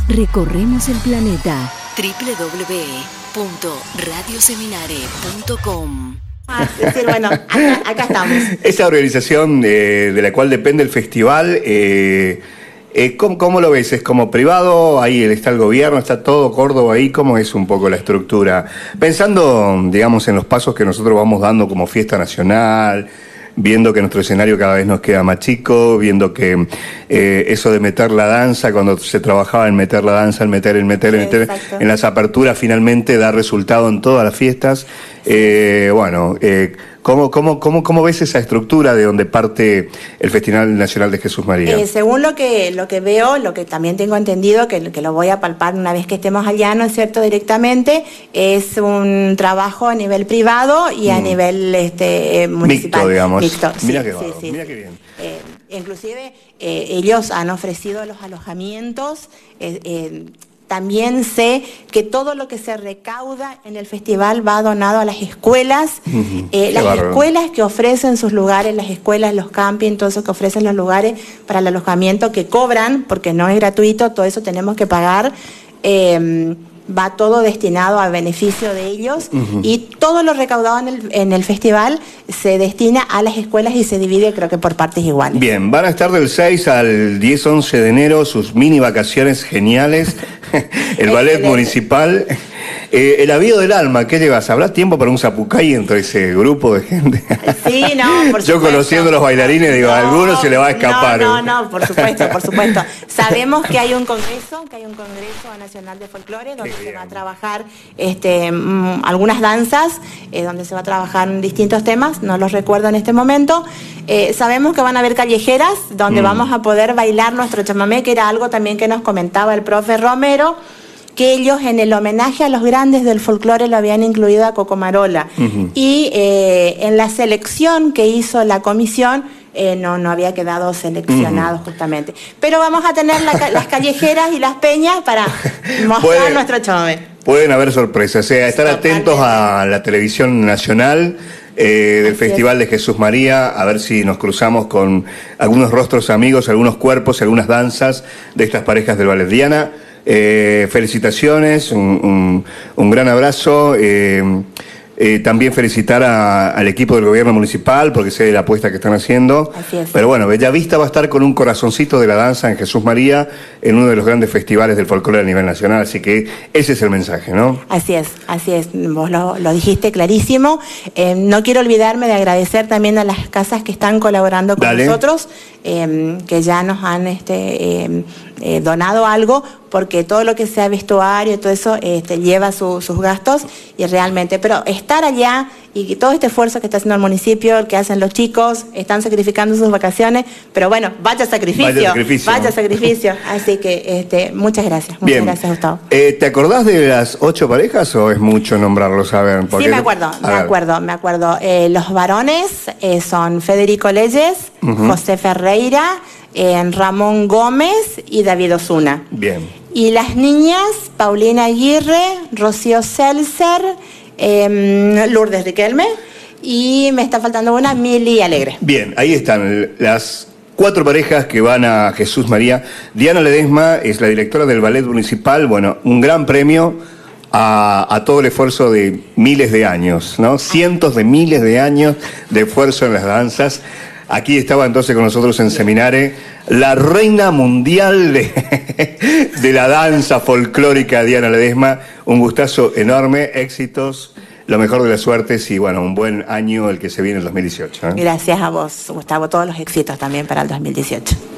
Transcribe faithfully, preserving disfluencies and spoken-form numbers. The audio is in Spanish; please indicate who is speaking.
Speaker 1: Recorremos el planeta. doble u doble u doble u punto radio seminare punto com.
Speaker 2: Ah, es decir, bueno, acá, acá estamos.
Speaker 3: Esa organización eh, de la cual depende el festival, eh, eh, ¿cómo, ¿cómo lo ves? ¿Es como privado? Ahí está el gobierno, está todo Córdoba ahí. ¿Cómo es un poco la estructura? Pensando, digamos, en los pasos que nosotros vamos dando como fiesta nacional, viendo que nuestro escenario cada vez nos queda más chico, viendo que eh, eso de meter la danza, cuando se trabajaba en meter la danza, en meter, en meter, en meter,
Speaker 2: Exacto.
Speaker 3: en las aperturas finalmente da resultado en todas las fiestas. Eh, bueno, eh, ¿cómo, cómo, cómo, ¿cómo ves esa estructura de donde parte el Festival Nacional de Jesús María?
Speaker 2: Eh, según lo que lo que veo, lo que también tengo entendido, que, que lo voy a palpar una vez que estemos allá, ¿no es cierto?, directamente, es un trabajo a nivel privado y a mm. nivel este, municipal.
Speaker 3: Mixto, digamos.
Speaker 2: Mixto, sí,
Speaker 3: mira qué
Speaker 2: sí,
Speaker 3: barro,
Speaker 2: sí,
Speaker 3: mira
Speaker 2: sí.
Speaker 3: qué bien.
Speaker 2: Eh, inclusive eh, ellos han ofrecido los alojamientos. Eh, eh, También sé que todo lo que se recauda en el festival va donado a las escuelas, uh-huh. eh, las bárbaro. escuelas que ofrecen sus lugares, las escuelas, los campings, todo eso que ofrecen los lugares para el alojamiento que cobran, porque no es gratuito, todo eso tenemos que pagar. Eh, va todo destinado a beneficio de ellos uh-huh. y todo lo recaudado en el, en el festival se destina a las escuelas y se divide, creo que por partes iguales.
Speaker 3: Bien, van a estar del seis al diez, once de enero, sus mini vacaciones geniales, el ballet municipal. Eh, el avión del alma, ¿qué llevas? ¿Habrá tiempo para un zapucay entre ese grupo de gente?
Speaker 2: Sí, no, por supuesto.
Speaker 3: Yo conociendo los bailarines digo,
Speaker 2: no,
Speaker 3: a algunos se le va a escapar.
Speaker 2: No, no, no, por supuesto, por supuesto. Sabemos que hay un congreso, que hay un congreso nacional de folclore donde se va a trabajar este, mmm, algunas danzas, eh, donde se va a trabajar distintos temas, no los recuerdo en este momento. Eh, sabemos que van a haber callejeras donde mm. vamos a poder bailar nuestro chamamé, que era algo también que nos comentaba el profe Romero, que ellos en el homenaje a los grandes del folclore lo habían incluido a Cocomarola. Uh-huh. Y eh, en la selección que hizo la comisión, eh, no, no había quedado seleccionado uh-huh. justamente. Pero vamos a tener la, las callejeras y las peñas para mostrar
Speaker 3: Puede,
Speaker 2: nuestro chamamé.
Speaker 3: Pueden haber sorpresas, o sea, estar Totalmente. atentos a la televisión nacional eh, del Así Festival es. de Jesús María, a ver si nos cruzamos con algunos rostros amigos, algunos cuerpos, algunas danzas de estas parejas del Ballet. Diana, Eh, felicitaciones, un, un, un gran abrazo. Eh, eh, también felicitar a, al equipo del gobierno municipal porque sé de la apuesta que están haciendo.
Speaker 2: Así es.
Speaker 3: Pero bueno, Bellavista va a estar con un corazoncito de la danza en Jesús María en uno de los grandes festivales del folclore a nivel nacional. Así que ese es el mensaje, ¿no?
Speaker 2: Así es, así es. Vos lo, lo dijiste clarísimo. Eh, no quiero olvidarme de agradecer también a las casas que están colaborando con Dale. nosotros, eh, que ya nos han este, eh, eh, donado algo, porque todo lo que sea vestuario, todo eso este, lleva su, sus gastos y realmente, pero estar allá y todo este esfuerzo que está haciendo el municipio, el que hacen los chicos, están sacrificando sus vacaciones, pero bueno, vaya sacrificio, vaya sacrificio, vaya sacrificio. Así que este, muchas gracias, muchas
Speaker 3: Bien.
Speaker 2: gracias, Gustavo.
Speaker 3: Eh, ¿Te acordás de las ocho parejas o es mucho nombrarlos? A ver,
Speaker 2: sí, me acuerdo, me ver. acuerdo, me acuerdo. Eh, los varones eh, son Federico Leyes, uh-huh. José Ferreira, eh, Ramón Gómez y David Osuna.
Speaker 3: Bien.
Speaker 2: Y las niñas, Paulina Aguirre, Rocío Seltzer, eh, Lourdes Riquelme y me está faltando una, Mili Alegre.
Speaker 3: Bien, ahí están las cuatro parejas que van a Jesús María. Diana Ledesma es la directora del Ballet Municipal. Bueno, un gran premio a, a todo el esfuerzo de miles de años, ¿no? Cientos de miles de años de esfuerzo en las danzas. Aquí estaba entonces con nosotros en Seminare la reina mundial de, de la danza folclórica, Diana Ledesma. Un gustazo enorme, éxitos, lo mejor de las suertes y bueno, un buen año el que se viene el dos mil dieciocho. ¿eh?
Speaker 2: Gracias a vos, Gustavo, todos los éxitos también para el dos mil dieciocho.